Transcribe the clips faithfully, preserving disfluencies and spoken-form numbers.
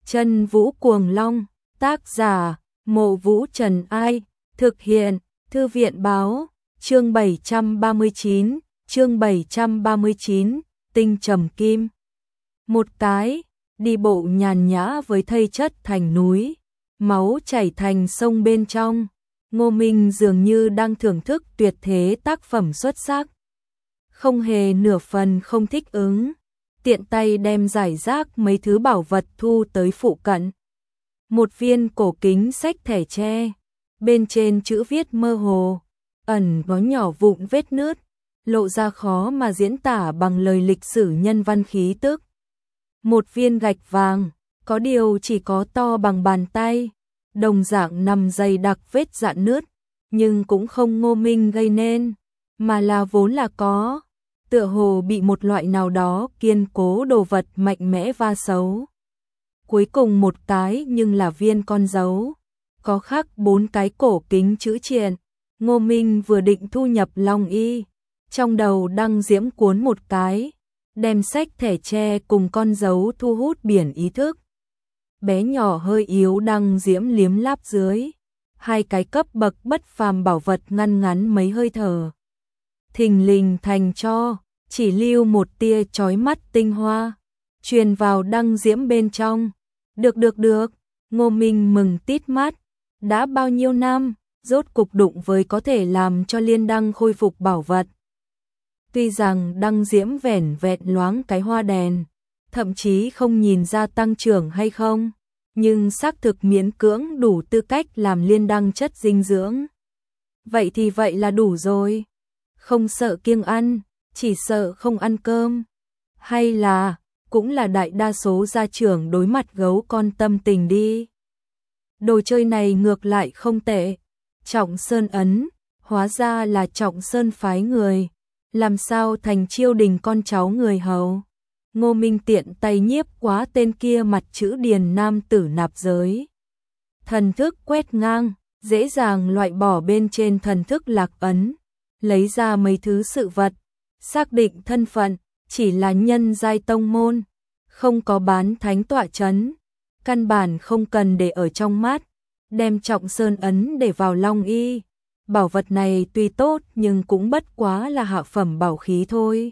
Chân Vũ Cuồng Long, tác giả, Mộ Vũ Trần Ai, thực hiện, Thư viện Báo, chương bảy trăm ba mươi chín, chương bảy trăm ba mươi chín, Tinh Trầm Kim. Một cái, đi bộ nhàn nhã với thây chất thành núi, máu chảy thành sông bên trong, Ngô Minh dường như đang thưởng thức tuyệt thế tác phẩm xuất sắc. Không hề nửa phần không thích ứng, tiện tay đem giải rác mấy thứ bảo vật thu tới phụ cận. Một viên cổ kính sách thẻ tre, bên trên chữ viết mơ hồ, ẩn có nhỏ vụn vết nứt, lộ ra khó mà diễn tả bằng lời lịch sử nhân văn khí tức. Một viên gạch vàng, có điều chỉ có to bằng bàn tay, đồng dạng nằm dày đặc vết rạn nứt, nhưng cũng không Ngô Minh gây nên, mà là vốn là có, tựa hồ bị một loại nào đó kiên cố đồ vật mạnh mẽ va xấu. Cuối cùng một cái nhưng là viên con dấu, có khắc bốn cái cổ kính chữ triện. Ngô Minh vừa định thu nhập Long Y, trong đầu đăng diễm cuốn một cái, đem sách thẻ tre cùng con dấu thu hút biển ý thức. Bé nhỏ hơi yếu đăng diễm liếm láp dưới, hai cái cấp bậc bất phàm bảo vật ngăn ngắn mấy hơi thở. Thình lình thành cho, chỉ lưu một tia chói mắt tinh hoa, truyền vào đăng diễm bên trong. Được được được, Ngô Minh mừng tít mắt, đã bao nhiêu năm, rốt cục đụng với có thể làm cho liên đăng khôi phục bảo vật. Tuy rằng đăng diễm vẻn vẹn loáng cái hoa đèn, thậm chí không nhìn ra tăng trưởng hay không, nhưng xác thực miễn cưỡng đủ tư cách làm liên đăng chất dinh dưỡng. Vậy thì vậy là đủ rồi, không sợ kiêng ăn, chỉ sợ không ăn cơm. Hay là, cũng là đại đa số gia trưởng đối mặt gấu con tâm tình đi. Đồ chơi này ngược lại không tệ. Trọng Sơn ấn, hóa ra là Trọng Sơn phái người, làm sao thành Chiêu Đình con cháu người hầu. Ngô Minh tiện tay nhiếp quá tên kia mặt chữ điền nam tử nạp giới. Thần thức quét ngang, dễ dàng loại bỏ bên trên thần thức lạc ấn, lấy ra mấy thứ sự vật, xác định thân phận, chỉ là nhân giai tông môn, không có bán thánh tọa chấn, căn bản không cần để ở trong mắt. Đem Trọng Sơn ấn để vào Long Y. Bảo vật này tuy tốt nhưng cũng bất quá là hạ phẩm bảo khí thôi.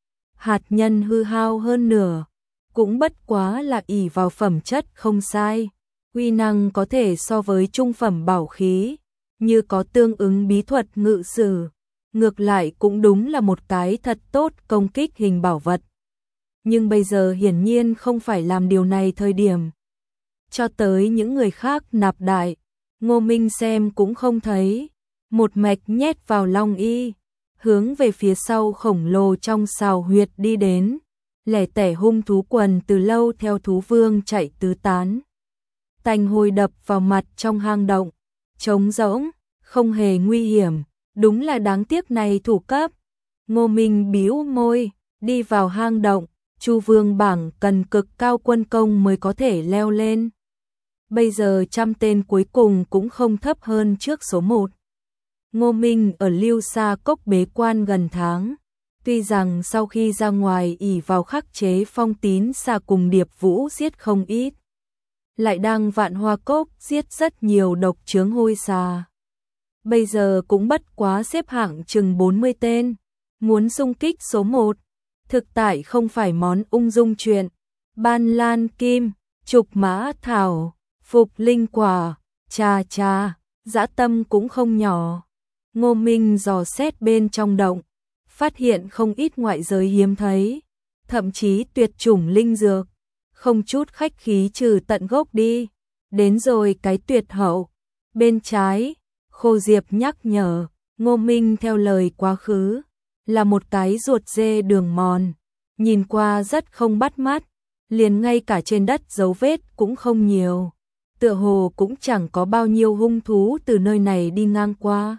Hạt nhân hư hao hơn nửa, cũng bất quá là ỷ vào phẩm chất không sai. Uy năng có thể so với trung phẩm bảo khí, như có tương ứng bí thuật ngự sử. Ngược lại cũng đúng là một cái thật tốt công kích hình bảo vật. Nhưng bây giờ hiển nhiên không phải làm điều này thời điểm. Cho tới những người khác nạp đại, Ngô Minh xem cũng không thấy, một mạch nhét vào Long Y, hướng về phía sau khổng lồ trong sào huyệt đi đến, lẻ tẻ hung thú quần từ lâu theo thú vương chạy tứ tán. Tanh hôi đập vào mặt trong hang động, trống rỗng, không hề nguy hiểm, đúng là đáng tiếc này thủ cấp. Ngô Minh bĩu môi, đi vào hang động, Chu Vương bảng cần cực cao quân công mới có thể leo lên. Bây giờ trăm tên cuối cùng cũng không thấp hơn trước số một. Ngô Minh ở Lưu Sa Cốc bế quan gần tháng. Tuy rằng sau khi ra ngoài ỷ vào khắc chế Phong Tín Xà cùng Điệp Vũ giết không ít, lại đang Vạn Hoa Cốc giết rất nhiều độc chướng hôi xà. Bây giờ cũng bất quá xếp hạng chừng bốn mươi tên. Muốn xung kích số một, thực tại không phải món ung dung chuyện. Ban lan kim, trục mã thảo, phục linh quả, cha cha, dã tâm cũng không nhỏ. Ngô Minh dò xét bên trong động, phát hiện không ít ngoại giới hiếm thấy, thậm chí tuyệt chủng linh dược, không chút khách khí trừ tận gốc đi. Đến rồi cái tuyệt hậu, bên trái, Khô Diệp nhắc nhở, Ngô Minh theo lời quá khứ, là một cái ruột dê đường mòn, nhìn qua rất không bắt mắt, liền ngay cả trên đất dấu vết cũng không nhiều. Tựa hồ cũng chẳng có bao nhiêu hung thú từ nơi này đi ngang qua.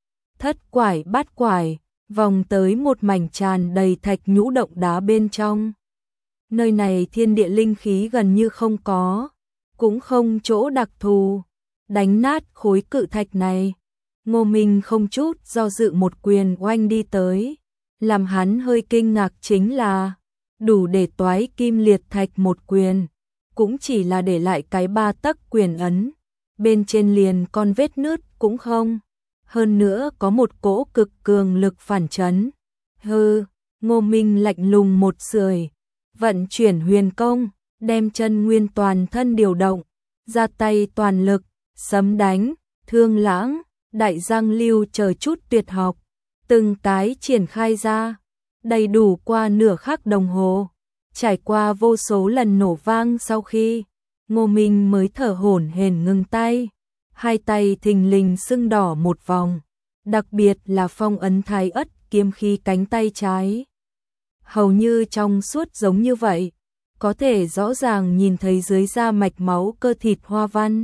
Thất quải bát quải, vòng tới một mảnh tràn đầy thạch nhũ động đá bên trong. Nơi này thiên địa linh khí gần như không có, cũng không chỗ đặc thù. Đánh nát khối cự thạch này, Ngô Minh không chút do dự một quyền oanh đi tới. Làm hắn hơi kinh ngạc chính là, đủ để toái kim liệt thạch một quyền, cũng chỉ là để lại cái ba tấc quyền ấn, bên trên liền con vết nứt cũng không. Hơn nữa có một cỗ cực cường lực phản chấn. Hừ, Ngô Minh lạnh lùng một sưởi, vận chuyển huyền công, đem chân nguyên toàn thân điều động, ra tay toàn lực, sấm đánh, thương lãng, đại giang lưu chờ chút tuyệt học, từng cái triển khai ra, đầy đủ qua nửa khắc đồng hồ, trải qua vô số lần nổ vang sau khi Ngô Minh mới thở hổn hển ngừng tay, hai tay thình lình sưng đỏ một vòng, đặc biệt là phong ấn thái ất kiếm khí cánh tay trái. Hầu như trong suốt giống như vậy, có thể rõ ràng nhìn thấy dưới da mạch máu cơ thịt hoa văn.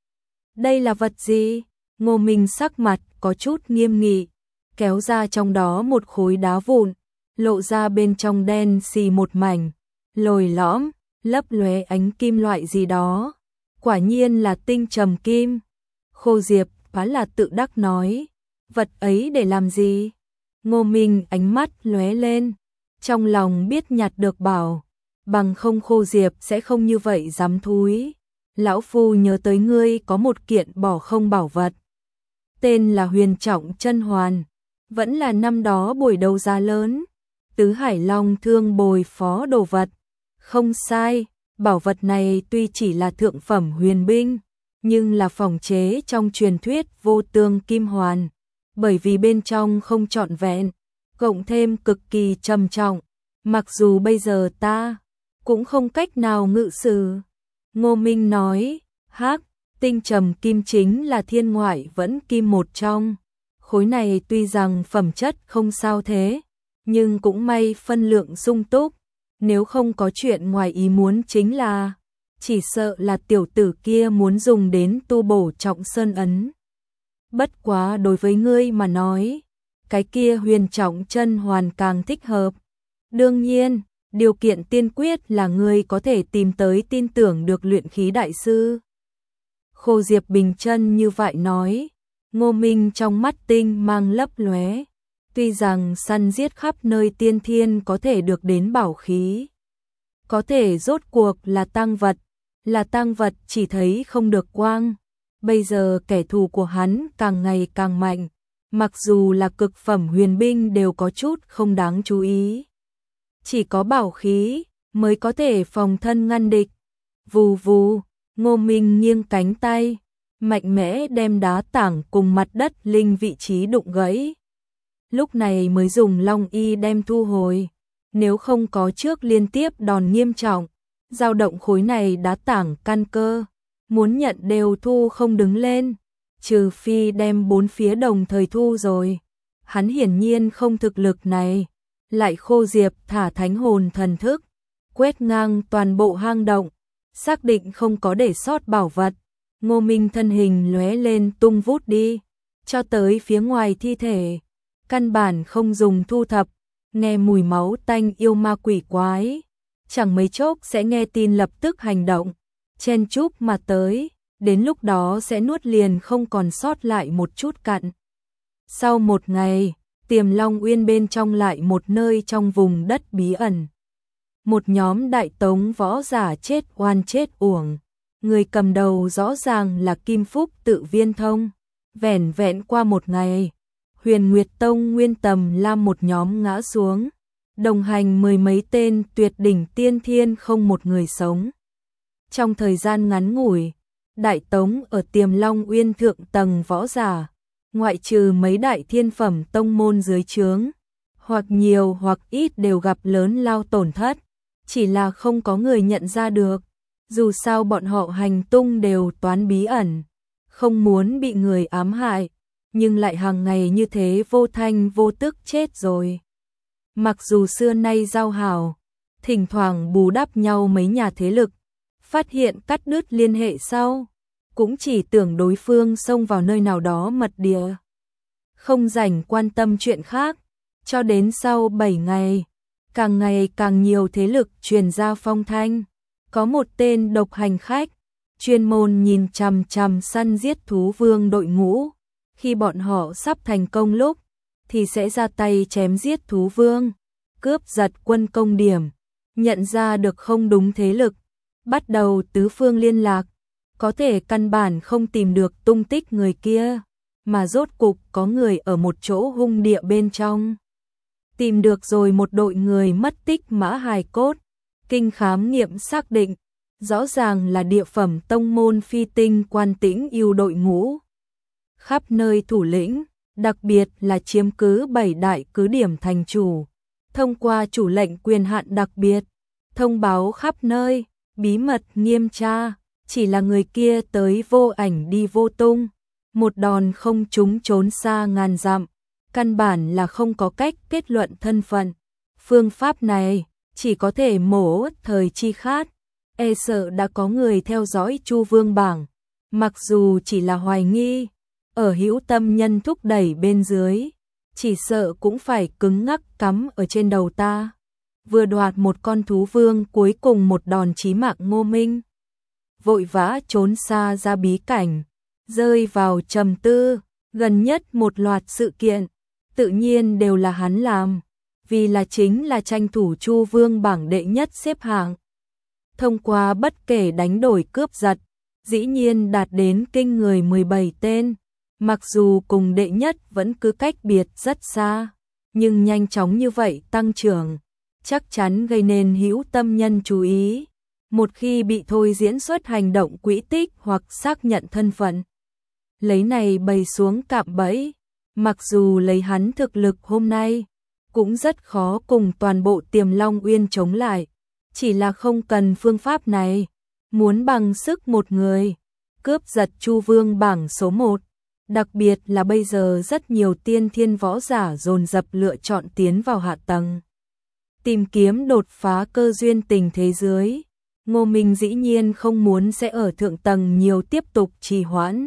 Đây là vật gì? Ngô Minh sắc mặt có chút nghiêm nghị, kéo ra trong đó một khối đá vụn, lộ ra bên trong đen xì một mảnh, lồi lõm, lấp lóe ánh kim loại gì đó. Quả nhiên là tinh trầm kim. Khô Diệp phá là tự đắc nói, vật ấy để làm gì? Ngô Minh ánh mắt lóe lên, trong lòng biết nhặt được bảo, bằng không Khô Diệp sẽ không như vậy dám thúi. Lão phu nhớ tới ngươi có một kiện bỏ không bảo vật, tên là Huyền Trọng Chân Hoàn, vẫn là năm đó buổi đấu giá lớn, Tứ Hải Long Thương bồi phó đồ vật. Không sai, bảo vật này tuy chỉ là thượng phẩm huyền binh, nhưng là phòng chế trong truyền thuyết vô tương kim hoàn, bởi vì bên trong không trọn vẹn, cộng thêm cực kỳ trầm trọng, mặc dù bây giờ ta cũng không cách nào ngự sử. Ngô Minh nói, hắc, tinh trầm kim chính là thiên ngoại vẫn kim một trong. Khối này tuy rằng phẩm chất không sao thế, nhưng cũng may phân lượng sung túc, nếu không có chuyện ngoài ý muốn chính là, chỉ sợ là tiểu tử kia muốn dùng đến tu bổ Trọng Sơn ấn. Bất quá đối với ngươi mà nói, cái kia Huyền Trọng Chân Hoàn càng thích hợp. Đương nhiên, điều kiện tiên quyết là ngươi có thể tìm tới tin tưởng được luyện khí đại sư. Khô Diệp bình chân như vậy nói, Ngô Minh trong mắt tinh mang lấp lóe. Tuy rằng săn giết khắp nơi tiên thiên có thể được đến bảo khí, có thể rốt cuộc là tang vật, là tang vật chỉ thấy không được quang. Bây giờ kẻ thù của hắn càng ngày càng mạnh, mặc dù là cực phẩm huyền binh đều có chút không đáng chú ý. Chỉ có bảo khí mới có thể phòng thân ngăn địch. Vù vù, Ngô Minh nghiêng cánh tay, mạnh mẽ đem đá tảng cùng mặt đất linh vị trí đụng gãy. Lúc này mới dùng long y đem thu hồi, nếu không có trước liên tiếp đòn nghiêm trọng, dao động khối này đá tảng căn cơ, muốn nhận đều thu không đứng lên, trừ phi đem bốn phía đồng thời thu rồi. Hắn hiển nhiên không thực lực này, lại Khô Diệp thả thánh hồn thần thức, quét ngang toàn bộ hang động, xác định không có để sót bảo vật. Ngô Minh thân hình lóe lên tung vút đi, cho tới phía ngoài thi thể, căn bản không dùng thu thập, nghe mùi máu tanh yêu ma quỷ quái, chẳng mấy chốc sẽ nghe tin lập tức hành động, chen chúc mà tới, đến lúc đó sẽ nuốt liền không còn sót lại một chút cặn. Sau một ngày, Tiềm Long Uyên bên trong lại một nơi trong vùng đất bí ẩn. Một nhóm đại tống võ giả chết oan chết uổng, người cầm đầu rõ ràng là Kim Phúc Tự Viên Thông. Vẻn vẹn qua một ngày, Huyền Nguyệt Tông Nguyên Tầm Lam một nhóm ngã xuống, đồng hành mười mấy tên tuyệt đỉnh tiên thiên không một người sống. Trong thời gian ngắn ngủi, đại tống ở Tiềm Long Uyên thượng tầng võ giả, ngoại trừ mấy đại thiên phẩm tông môn dưới trướng, hoặc nhiều hoặc ít đều gặp lớn lao tổn thất, chỉ là không có người nhận ra được, dù sao bọn họ hành tung đều toán bí ẩn, không muốn bị người ám hại, nhưng lại hàng ngày như thế vô thanh vô tức chết rồi. Mặc dù xưa nay giao hảo, thỉnh thoảng bù đắp nhau mấy nhà thế lực, phát hiện cắt đứt liên hệ sau, cũng chỉ tưởng đối phương xông vào nơi nào đó mật địa, không rảnh quan tâm chuyện khác, cho đến sau bảy ngày, càng ngày càng nhiều thế lực truyền ra phong thanh, có một tên độc hành khách, chuyên môn nhìn chằm chằm săn giết thú vương đội ngũ, khi bọn họ sắp thành công lúc, thì sẽ ra tay chém giết thú vương, cướp giật quân công điểm, nhận ra được không đúng thế lực, bắt đầu tứ phương liên lạc, có thể căn bản không tìm được tung tích người kia, mà rốt cục có người ở một chỗ hung địa bên trong. Tìm được rồi một đội người mất tích mã hài cốt, kinh khám nghiệm xác định, rõ ràng là địa phẩm tông môn phi tinh Quan Tĩnh yêu đội ngũ. Khắp nơi thủ lĩnh, đặc biệt là chiếm cứ bảy đại cứ điểm thành chủ, thông qua chủ lệnh quyền hạn đặc biệt, thông báo khắp nơi, bí mật nghiêm tra, chỉ là người kia tới vô ảnh đi vô tung, một đòn không trúng trốn xa ngàn dặm, căn bản là không có cách kết luận thân phận. Phương pháp này chỉ có thể mổ thời chi khát, e sợ đã có người theo dõi Chu Vương bảng, mặc dù chỉ là hoài nghi, ở hữu tâm nhân thúc đẩy bên dưới, chỉ sợ cũng phải cứng ngắc cắm ở trên đầu ta. Vừa đoạt một con thú vương cuối cùng một đòn chí mạng Ngô Minh, vội vã trốn xa ra bí cảnh, rơi vào trầm tư, gần nhất một loạt sự kiện, tự nhiên đều là hắn làm, vì là chính là tranh thủ Chu Vương bảng đệ nhất xếp hạng. Thông qua bất kể đánh đổi cướp giật, dĩ nhiên đạt đến kinh người mười bảy tên, mặc dù cùng đệ nhất vẫn cứ cách biệt rất xa, nhưng nhanh chóng như vậy tăng trưởng, chắc chắn gây nên hữu tâm nhân chú ý. Một khi bị thôi diễn xuất hành động quỹ tích hoặc xác nhận thân phận, lấy này bày xuống cạm bẫy, mặc dù lấy hắn thực lực hôm nay, cũng rất khó cùng toàn bộ Tiềm Long Uyên chống lại, chỉ là không cần phương pháp này, muốn bằng sức một người, cướp giật Chu Vương bảng số một, đặc biệt là bây giờ rất nhiều tiên thiên võ giả dồn dập lựa chọn tiến vào hạ tầng, tìm kiếm đột phá cơ duyên tình thế dưới. Ngô Minh dĩ nhiên không muốn sẽ ở thượng tầng nhiều tiếp tục trì hoãn.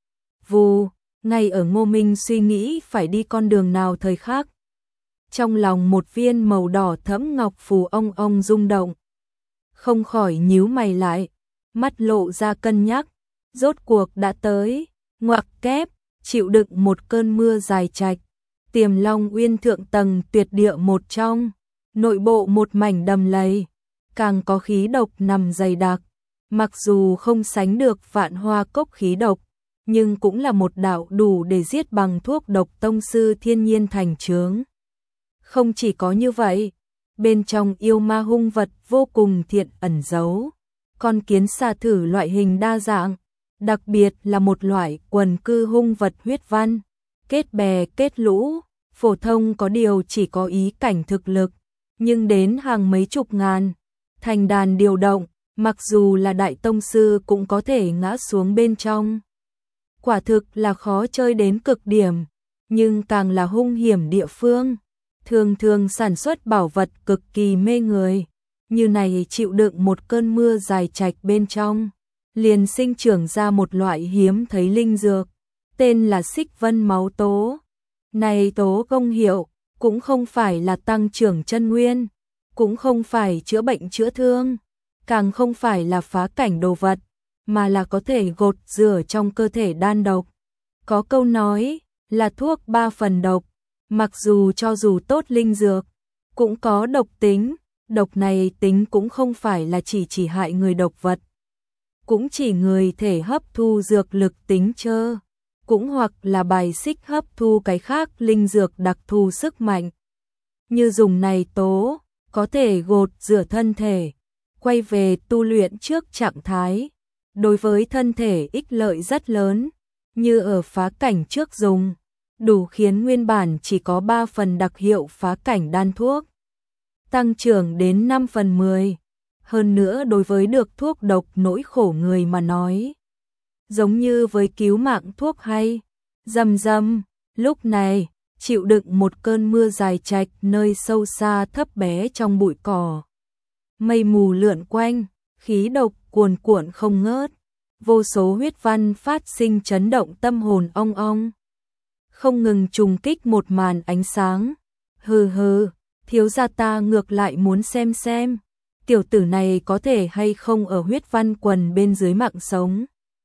Vù, ngay ở Ngô Minh suy nghĩ phải đi con đường nào thời khắc, trong lòng một viên màu đỏ thẫm ngọc phù ong ong rung động. Không khỏi nhíu mày lại, mắt lộ ra cân nhắc, rốt cuộc đã tới, ngoặc kép, chịu đựng một cơn mưa dài trạch, Tiềm Long Uyên thượng tầng tuyệt địa một trong, nội bộ một mảnh đầm lầy, càng có khí độc nằm dày đặc, mặc dù không sánh được Vạn Hoa Cốc khí độc, nhưng cũng là một đạo đủ để giết bằng thuốc độc tông sư thiên nhiên thành chướng. Không chỉ có như vậy, bên trong yêu ma hung vật vô cùng thiện ẩn giấu, con kiến xà thử loại hình đa dạng, đặc biệt là một loại quần cư hung vật huyết văn, kết bè kết lũ, phổ thông có điều chỉ có ý cảnh thực lực, nhưng đến hàng mấy chục ngàn, thành đàn điều động, mặc dù là đại tông sư cũng có thể ngã xuống bên trong. Quả thực là khó chơi đến cực điểm, nhưng càng là hung hiểm địa phương, thường thường sản xuất bảo vật cực kỳ mê người, như này chịu đựng một cơn mưa dài trạch bên trong, liền sinh trưởng ra một loại hiếm thấy linh dược, tên là Xích Vân máu tố. Này tố công hiệu, cũng không phải là tăng trưởng chân nguyên, cũng không phải chữa bệnh chữa thương, càng không phải là phá cảnh đồ vật, mà là có thể gột rửa trong cơ thể đan độc. Có câu nói là thuốc ba phần độc, mặc dù cho dù tốt linh dược, cũng có độc tính, độc này tính cũng không phải là chỉ chỉ hại người độc vật, cũng chỉ người thể hấp thu dược lực tính chơ, cũng hoặc là bài xích hấp thu cái khác linh dược đặc thù sức mạnh. Như dùng này tố, có thể gột rửa thân thể, quay về tu luyện trước trạng thái, đối với thân thể ích lợi rất lớn, như ở phá cảnh trước dùng, đủ khiến nguyên bản chỉ có ba phần đặc hiệu phá cảnh đan thuốc, tăng trưởng đến năm phần mười. Hơn nữa đối với được thuốc độc nỗi khổ người mà nói, giống như với cứu mạng thuốc hay, rầm rầm, lúc này, chịu đựng một cơn mưa dài trạch nơi sâu xa thấp bé trong bụi cỏ. Mây mù lượn quanh, khí độc cuồn cuộn không ngớt, vô số huyết văn phát sinh chấn động tâm hồn ong ong. Không ngừng trùng kích một màn ánh sáng. Hừ hừ, thiếu gia ta ngược lại muốn xem xem, tiểu tử này có thể hay không ở huyết văn quần bên dưới mạng sống.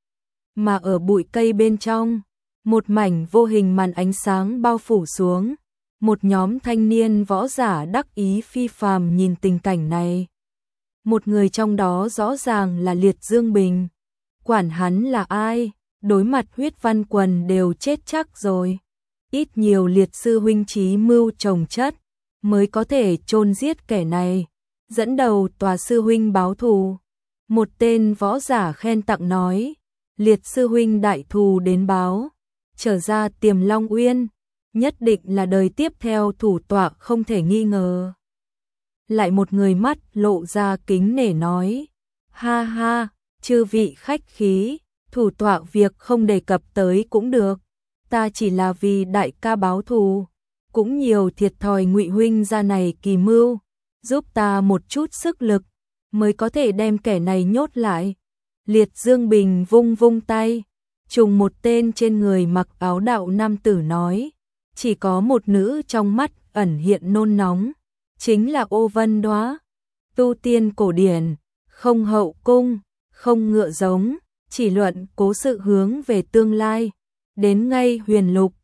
Mà ở bụi cây bên trong, một mảnh vô hình màn ánh sáng bao phủ xuống, một nhóm thanh niên võ giả đắc ý phi phàm nhìn tình cảnh này. một người trong đó rõ ràng là Liệt Dương Bình. Quản hắn là ai, đối mặt huyết văn quần đều chết chắc rồi. Ít nhiều Liệt sư huynh chí mưu trồng chất, mới có thể chôn giết kẻ này, dẫn đầu tòa sư huynh báo thù. Một tên võ giả khen tặng nói, Liệt sư huynh đại thù đến báo, trở ra Tiềm Long Uyên, nhất định là đời tiếp theo thủ tọa không thể nghi ngờ. Lại một người mắt lộ ra kính nể nói, ha ha, chư vị khách khí, thủ tọa việc không đề cập tới cũng được, ta chỉ là vì đại ca báo thù, cũng nhiều thiệt thòi Ngụy huynh ra này kỳ mưu, giúp ta một chút sức lực, mới có thể đem kẻ này nhốt lại. Liệt Dương Bình vung vung tay, trùng một tên trên người mặc áo đạo nam tử nói, chỉ có một nữ trong mắt ẩn hiện nôn nóng, chính là Ô Vân Đóa. Tu tiên cổ điển, không hậu cung, không ngựa giống, chỉ luận cố sự hướng về tương lai, đến ngay huyền lục,